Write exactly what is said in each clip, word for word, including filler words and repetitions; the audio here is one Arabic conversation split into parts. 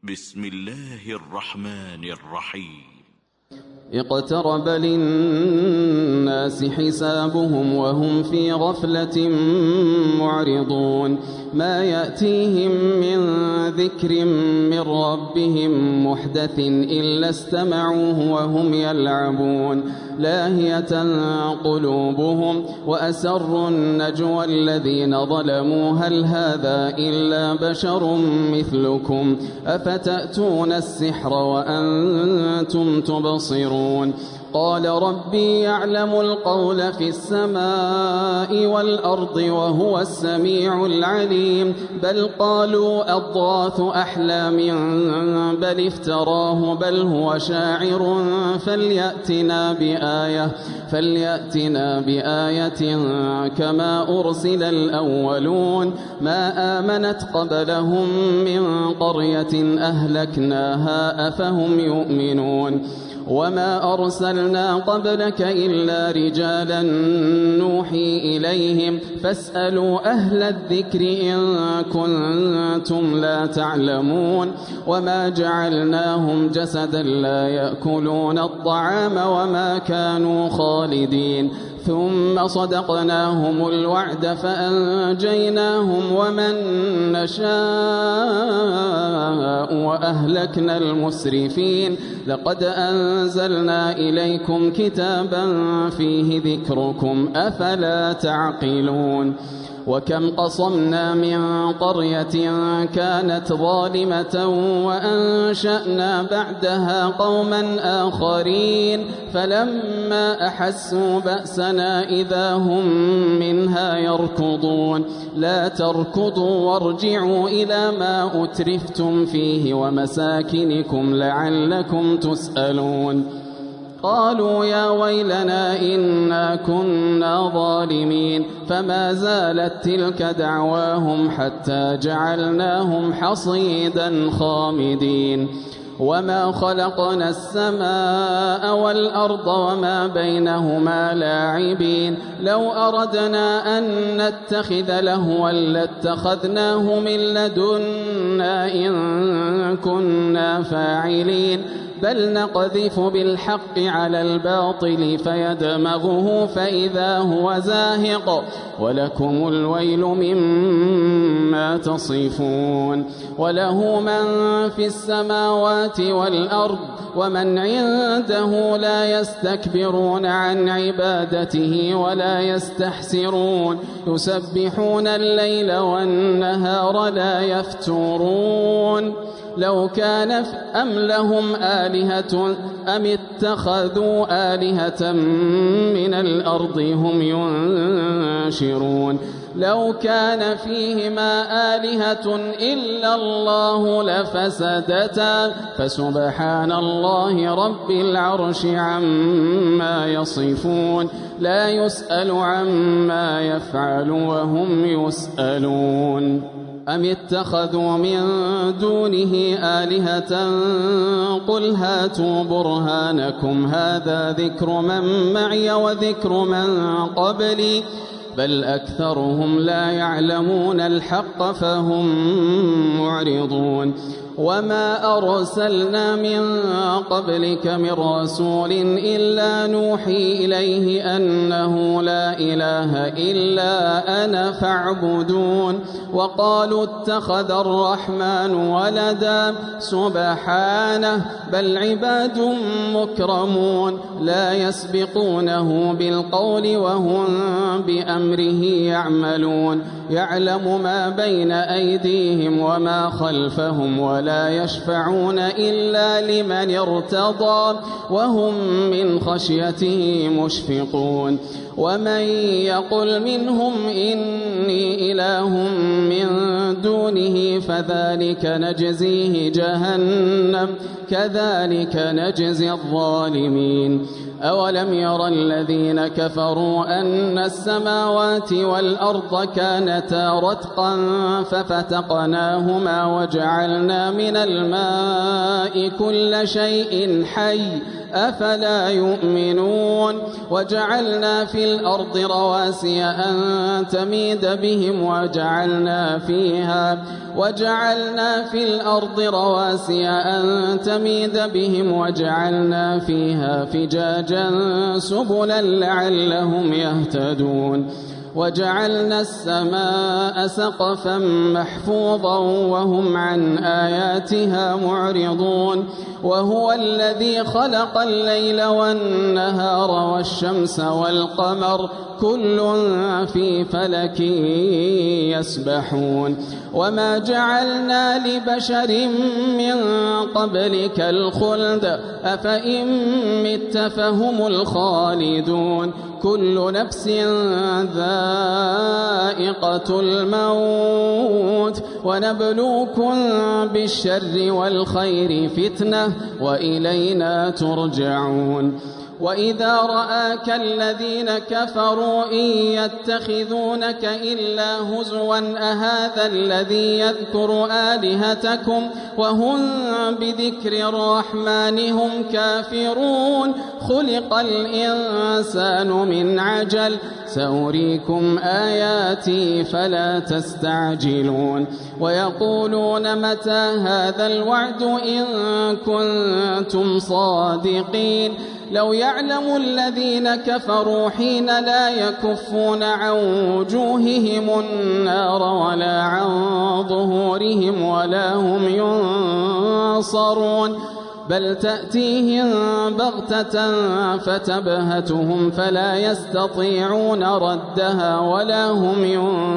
بسم الله الرحمن الرحيم. اقترب للناس حسابهم وهم في غفلة معرضون ما يأتيهم من ذكر من ربهم محدث إلا استمعوه وهم يلعبون لاهية قلوبهم وأسروا النجوى الذين ظلموا هل هذا إلا بشر مثلكم أفتأتون السحر وأنتم تبصرون قال ربي يعلم القول في السماء والأرض وهو السميع العليم بل قالوا أضغاث أحلام بل افتراه بل هو شاعر فليأتنا بآية فليأتنا بآية كما أرسل الأولون ما آمنت قبلهم من قرية أهلكناها أفهم يؤمنون وما أرسلنا قبلك إلا رجالا نوحي إليهم فاسألوا أهل الذكر إن كنتم لا تعلمون وما جعلناهم جسدا لا يأكلون الطعام وما كانوا خالدين ثم صدقناهم الوعد فأنجيناهم ومن نشاء وأهلكنا المسرفين لقد أنزلنا إليكم كتابا فيه ذكركم أفلا تعقلون وكم قصمنا من قرية كانت ظالمة وأنشأنا بعدها قوما آخرين فلما أحسوا بأسنا إذا هم منها يركضون لا تركضوا وارجعوا إلى ما أترفتم فيه ومساكنكم لعلكم تسألون قالوا يا ويلنا إنا كنا ظالمين فما زالت تلك دعواهم حتى جعلناهم حصيدا خامدين وما خلقنا السماء والأرض وما بينهما لاعبين لو أردنا أن نتخذ لهوا لاتخذناه من لدنا إن كنا فاعلين بل نقذف بالحق على الباطل فيدمغه فإذا هو زاهق ولكم الويل مما تصفون وله من في السماوات والأرض ومن عنده لا يستكبرون عن عبادته ولا يستحسرون يسبحون الليل والنهار لا يفترون لو كان أم لهم آلهة أم اتخذوا آلهة من الأرض هم ينشرون لو كان فيهما آلهة إلا الله لفسدتا فسبحان الله رب العرش عما يصفون لا يسأل عما يفعل وهم يسألون أم اتخذوا من دونه آلهة قل هاتوا برهانكم هذا ذكر من معي وذكر من قبلي بل أكثرهم لا يعلمون الحق فهم معرضون وما أرسلنا من قبلك من رسول إلا نوحي إليه أنه لا إله إلا أنا فاعبدون وقالوا اتخذ الرحمن ولدا سبحانه بل عباد مكرمون لا يسبقونه بالقول وهم بأمره يعملون يعلم ما بين أيديهم وما خلفهم ولا يشفعون إلا لمن ارتضى وهم من خشيته مشفقون ومن يقل منهم إني إله من دونه فذلك نجزيه جهنم كذلك نجزي الظالمين أولم ير الذين كفروا أن السماوات والأرض كانتا رتقا ففتقناهما وجعلنا من الماء كل شيء حي أفلا يؤمنون وجعلنا في الأرض رواسي أن تميد بهم وجعلنا فيها وجعلنا في الأرض رواسي أن تميد بهم وجعلنا فيها فجاجا سبلا لعلهم يهتدون وجعلنا السماء سقفا محفوظا وهم عن آياتها معرضون وهو الذي خلق الليل والنهار والشمس والقمر كل في فلك يسبحون وما جعلنا لبشر من قبلك الخلد أفإن مت فهم الخالدون كل نفس ذائقة الموت ونبلوكم بالشر والخير فتنة وإلينا ترجعون وإذا رآك الذين كفروا إن يتخذونك إلا هزوا أهذا الذي يذكر آلهتكم وهم بذكر الرحمن هم كافرون خلق الإنسان من عجل سأريكم آياتي فلا تستعجلون ويقولون متى هذا الوعد إن كنتم صادقين لو يعلم الذين كفروا حين لا يكفون عن وجوههم النار ولا عن ظهورهم ولا هم ينصرون بل تأتيهم بغتة فتبهتهم فلا يستطيعون ردها ولا هم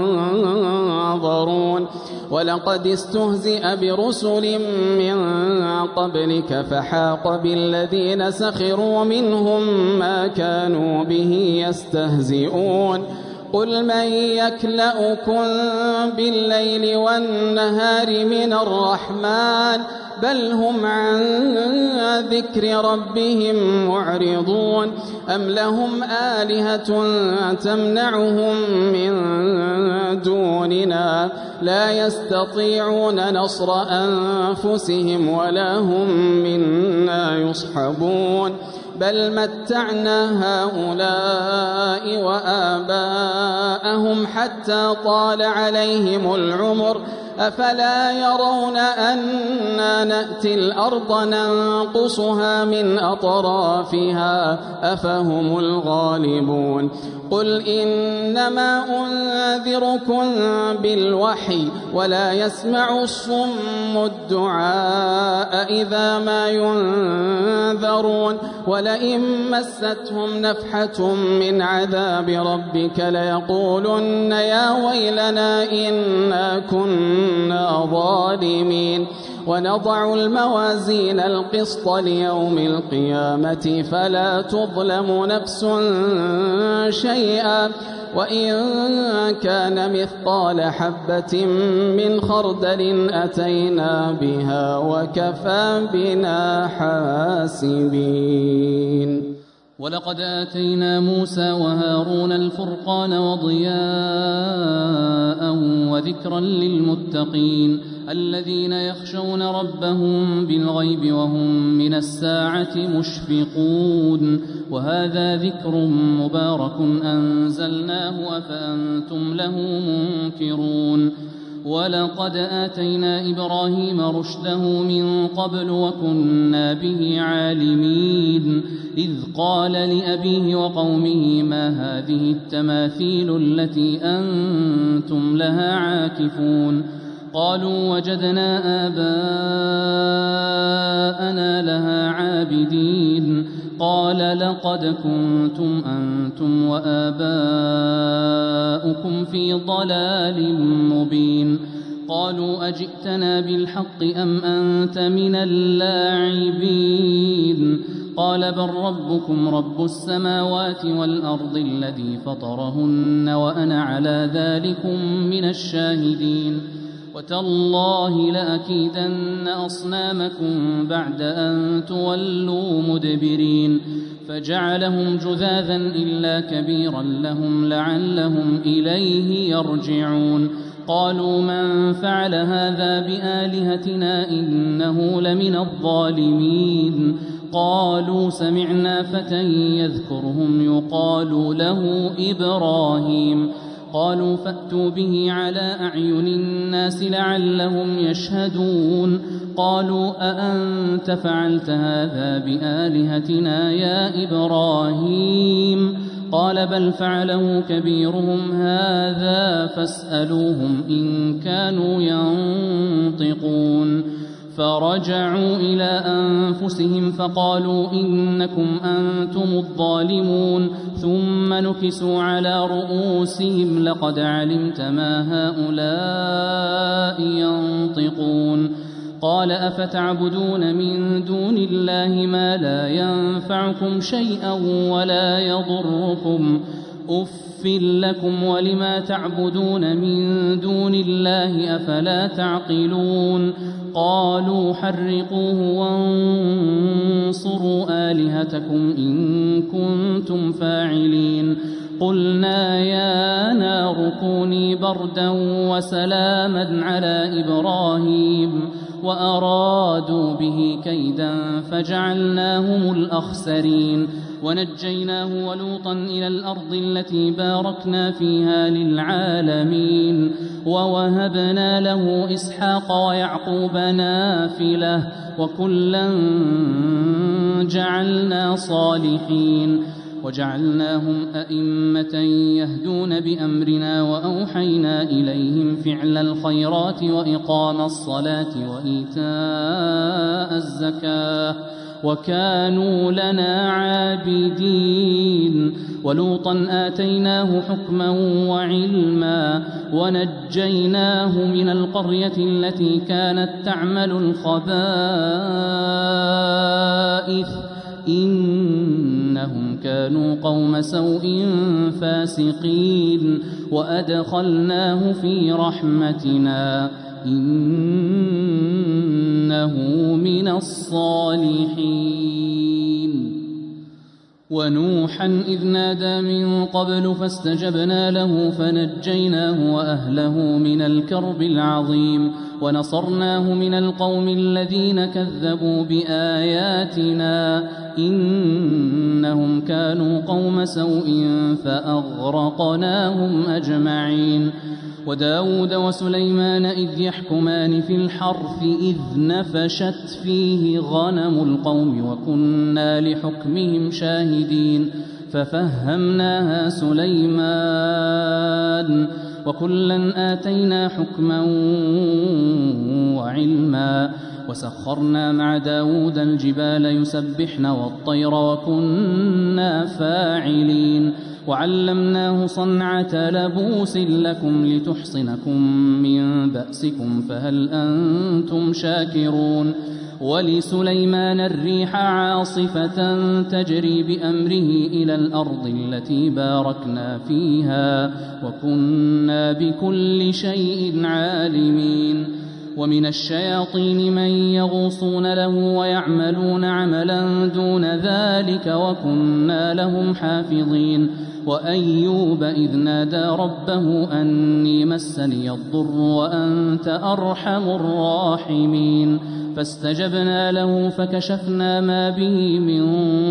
ينظرون ولقد استهزئ برسل من قبلك فحاق بالذين سخروا منهم ما كانوا به يستهزئون قل من يكلؤكم بالليل والنهار من الرحمن بل هم عن ذكر ربهم معرضون أم لهم آلهة تمنعهم من دوننا لا يستطيعون نصر أنفسهم ولا هم منا يصحبون بل متعنا هؤلاء وآباءهم حتى طال عليهم العمر أفلا يرون أنا نأتي الأرض ننقصها من أطرافها أفهم الغالبون قل إنما أنذركم بالوحي ولا يسمع الصم الدعاء إذا ما ينذرون ولئن مستهم نفحة من عذاب ربك ليقولن يا ويلنا إنا كنا ظالمين ونضع الموازين القسط ليوم القيامة فلا تظلم نفس شيئا وإن كان مثقال حبة من خردل أتينا بها وكفى بنا حاسبين ولقد آتينا موسى وهارون الفرقان وضياء وذكرا للمتقين الذين يخشون ربهم بالغيب وهم من الساعة مشفقون وهذا ذكر مبارك أنزلناه أفأنتم له منكرون ولقد آتينا إبراهيم رشده من قبل وكنا به عالمين إذ قال لأبيه وقومه ما هذه التماثيل التي أنتم لها عاكفون قالوا وجدنا آباءنا لها عابدين قال لقد كنتم أنتم وآباؤكم في ضلال مبين قالوا أجئتنا بالحق أم أنت من اللاعبين قال بل ربكم رب السماوات والأرض الذي فطرهن وأنا على ذلكم من الشاهدين وتالله لأكيدن أصنامكم بعد أن تولوا مدبرين فجعلهم جذاذا إلا كبيرا لهم لعلهم إليه يرجعون قالوا من فعل هذا بآلهتنا إنه لمن الظالمين قالوا سمعنا فتى يذكرهم يقال له إبراهيم قالوا فأتوا به على أعين الناس لعلهم يشهدون قالوا أأنت فعلت هذا بآلهتنا يا إبراهيم قال بل فعله كبيرهم هذا فاسألوهم إن كانوا ينطقون فرجعوا إلى أنفسهم فقالوا إنكم أنتم الظالمون ثم نكسوا على رؤوسهم لقد علمت ما هؤلاء ينطقون قال أفتعبدون من دون الله ما لا ينفعكم شيئا ولا يضركم أف لكم ولما تعبدون من دون الله أفلا تعقلون قالوا حرقوه وانصروا آلهتكم إن كنتم فاعلين قلنا يا نار كوني بردا وسلاما على إبراهيم وأرادوا به كيدا فجعلناهم الأخسرين ونجيناه ولوطا إلى الأرض التي باركنا فيها للعالمين ووهبنا له إسحاق ويعقوب نافلة وكلا جعلنا صالحين وجعلناهم أئمة يهدون بأمرنا وأوحينا إليهم فعل الخيرات وإقام الصلاة وإيتاء الزكاة وكانوا لنا عابدين ولوطا آتيناه حكما وعلما ونجيناه من القرية التي كانت تعمل الخبائث إنهم كانوا قوم سوء فاسقين وأدخلناه في رحمتنا إنه من الصالحين ونوحا إذ نادى من قبل فاستجبنا له فنجيناه وأهله من الكرب العظيم ونصرناه من القوم الذين كذبوا بآياتنا إنهم كانوا قوم سوء فأغرقناهم أجمعين وداود وسليمان إذ يحكمان في الحرث إذ نفشت فيه غنم القوم وكنا لحكمهم شاهدين ففهمناها سليمان وكلا آتينا حكما وعلما وسخرنا مع داود الجبال يسبحن والطير وكنا فاعلين وعلمناه صنعة لبوس لكم لتحصنكم من بأسكم فهل أنتم شاكرون ولسليمان الريح عاصفة تجري بأمره إلى الأرض التي باركنا فيها وكنا بكل شيء عالمين ومن الشياطين من يغوصون له ويعملون عملا دون ذلك وكنا لهم حافظين وأيوب إذ نادى ربه أني مسني الضر وأنت أرحم الراحمين فاستجبنا له فكشفنا ما به من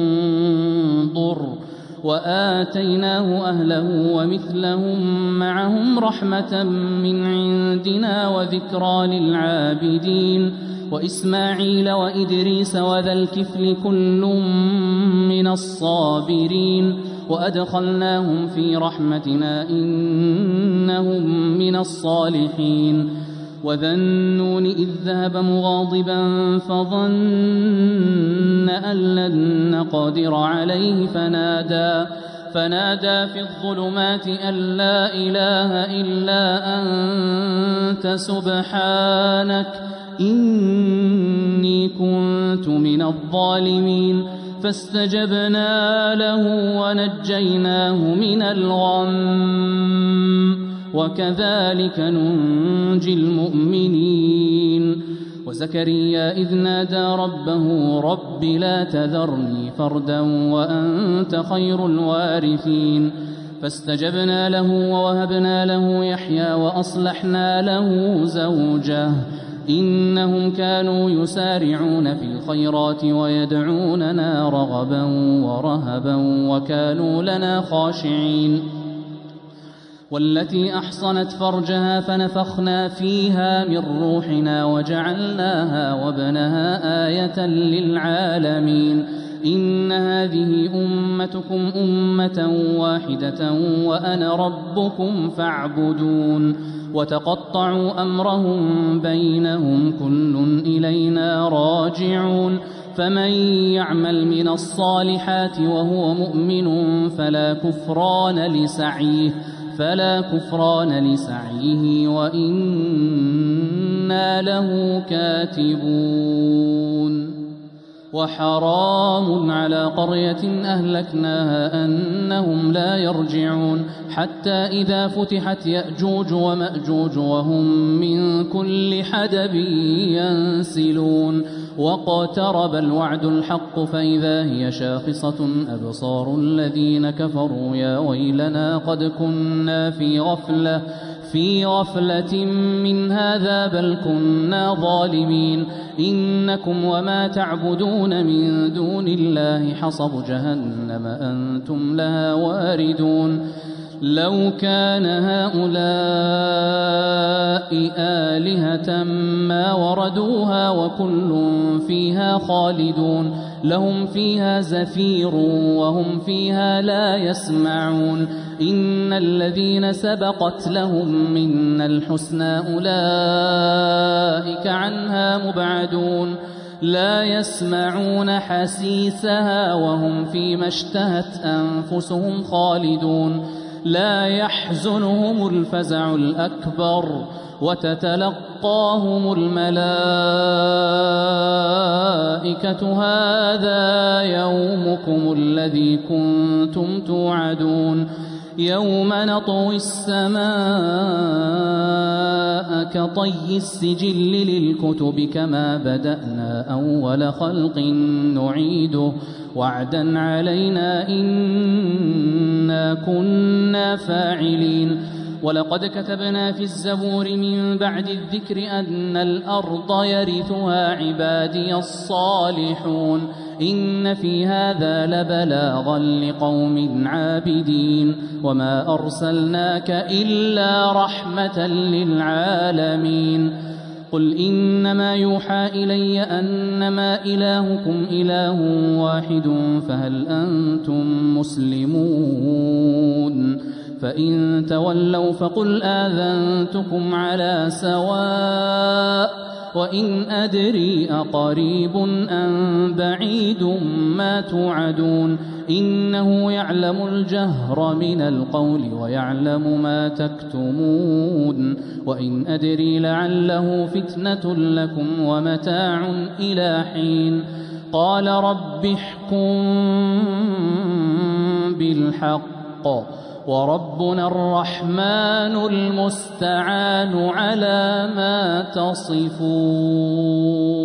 ضر وآتيناه أهله ومثلهم معهم رحمة من عندنا وذكرى للعابدين وإسماعيل وإدريس وذا الكفل كل من الصابرين وأدخلناهم في رحمتنا إنهم من الصالحين وذا النون إذ ذهب مغاضبا فظن أن لن نقدر عليه فنادى فنادى في الظلمات أن لا إله إلا أنت سبحانك إني كنت من الظالمين فاستجبنا له ونجيناه من الغم وكذلك ننجي المؤمنين وزكريا إذ نادى ربه رب لا تذرني فردا وأنت خير الوارثين فاستجبنا له ووهبنا له يحيى وأصلحنا له زوجه إنهم كانوا يسارعون في الخيرات ويدعوننا رغبا ورهبا وكانوا لنا خاشعين والتي أحصنت فرجها فنفخنا فيها من روحنا وجعلناها وابنها آية للعالمين إن هذه أمتكم أمة واحدة وأنا ربكم فاعبدون وتقطعوا أمرهم بينهم كل إلينا راجعون فمن يعمل من الصالحات وهو مؤمن فلا كفران لسعيه فلا كفران لسعيه وإنا له كاتبون وحرام على قرية أهلكناها أنهم لا يرجعون حتى إذا فتحت يأجوج ومأجوج وهم من كل حدب ينسلون واقترب الوعد الحق فإذا هي شاخصة أبصار الذين كفروا يا ويلنا قد كنا في غفلة في غفلة من هذا بل كنا ظالمين إنكم وما تعبدون من دون الله حصب جهنم أنتم لها واردون لو كان هؤلاء آلهة ما وردوها وكل فيها خالدون لهم فيها زفير وهم فيها لا يسمعون إن الذين سبقت لهم منا الحسنى أولئك عنها مبعدون لا يسمعون حسيسها وهم فيما اشتهت أنفسهم خالدون لا يحزنهم الفزع الأكبر وتتلقاهم الملائكة هذا يومكم الذي كنتم توعدون يوم نطوي السماء كطي السجل للكتب كما بدأنا أول خلق نعيده وعدا علينا إنا كنا فاعلين ولقد كتبنا في الزبور من بعد الذكر أن الأرض يرثها عبادي الصالحون إن في هذا لبلاغا لقوم عابدين وما أرسلناك إلا رحمة للعالمين قل إنما يوحى إلي أنما إلهكم إله واحد فهل أنتم مسلمون فإن تولوا فقل آذنتكم على سواء وإن أدري أقريب أم بعيد ما توعدون إنه يعلم الجهر من القول ويعلم ما تكتمون وإن أدري لعله فتنة لكم ومتاع إلى حين قال رب احكم بالحق وربنا الرحمن المستعان على ما تصفون